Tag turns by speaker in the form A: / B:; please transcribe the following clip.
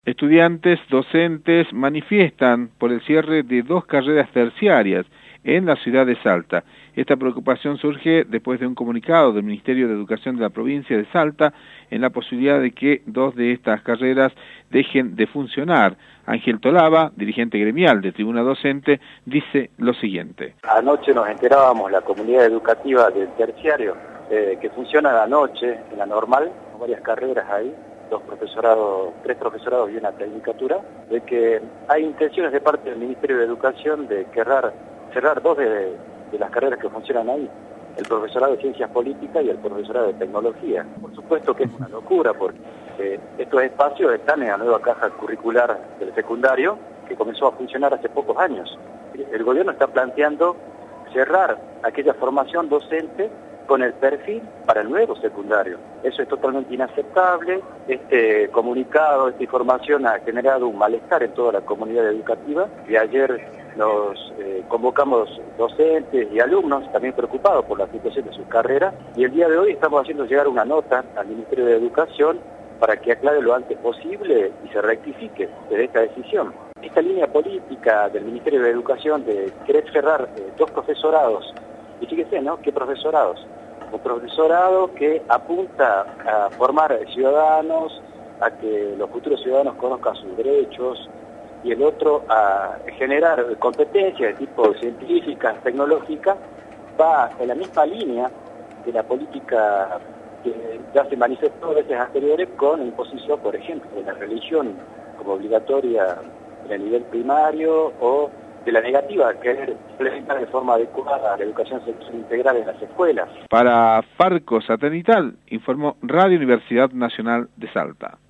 A: Estudiantes, docentes manifiestan por el cierre de 2 carreras terciarias en la ciudad de Salta. Esta preocupación surge después de un comunicado del Ministerio de Educación de la provincia de Salta en la posibilidad de que 2 de estas carreras dejen de funcionar. Ángel Tolaba, dirigente gremial de Tribuna Docente, dice lo siguiente.
B: Anoche nos enterábamos, la comunidad educativa del terciario, que funciona la noche en la normal, varias carreras ahí, 3 profesorados y una tecnicatura, de que hay intenciones de parte del Ministerio de Educación de cerrar 2 de las carreras que funcionan ahí, el profesorado de Ciencias Políticas y el profesorado de Tecnología. Por supuesto que es una locura, porque estos espacios están en la nueva caja curricular del secundario, que comenzó a funcionar hace pocos años. El gobierno está planteando cerrar aquella formación docente con el perfil para el nuevo secundario. Eso es totalmente inaceptable. Este comunicado, esta información ha generado un malestar en toda la comunidad educativa y ayer nos convocamos docentes y alumnos también preocupados por la situación de sus carreras y el día de hoy estamos haciendo llegar una nota al Ministerio de Educación para que aclare lo antes posible y se rectifique de esta decisión. Esta línea política del Ministerio de Educación de querer cerrar 2 profesorados, y fíjese, ¿no?, ¿qué profesorados? Un profesorado que apunta a formar ciudadanos, a que los futuros ciudadanos conozcan sus derechos, y el otro a generar competencias de tipo científicas, tecnológicas, va en la misma línea de la política que ya se manifestó veces anteriores con la imposición, por ejemplo, de la religión como obligatoria en el nivel primario o de la negativa a querer implementar de forma adecuada la educación sexual integral en las escuelas.
A: Para Farco Satelital, informó Radio Universidad Nacional de Salta.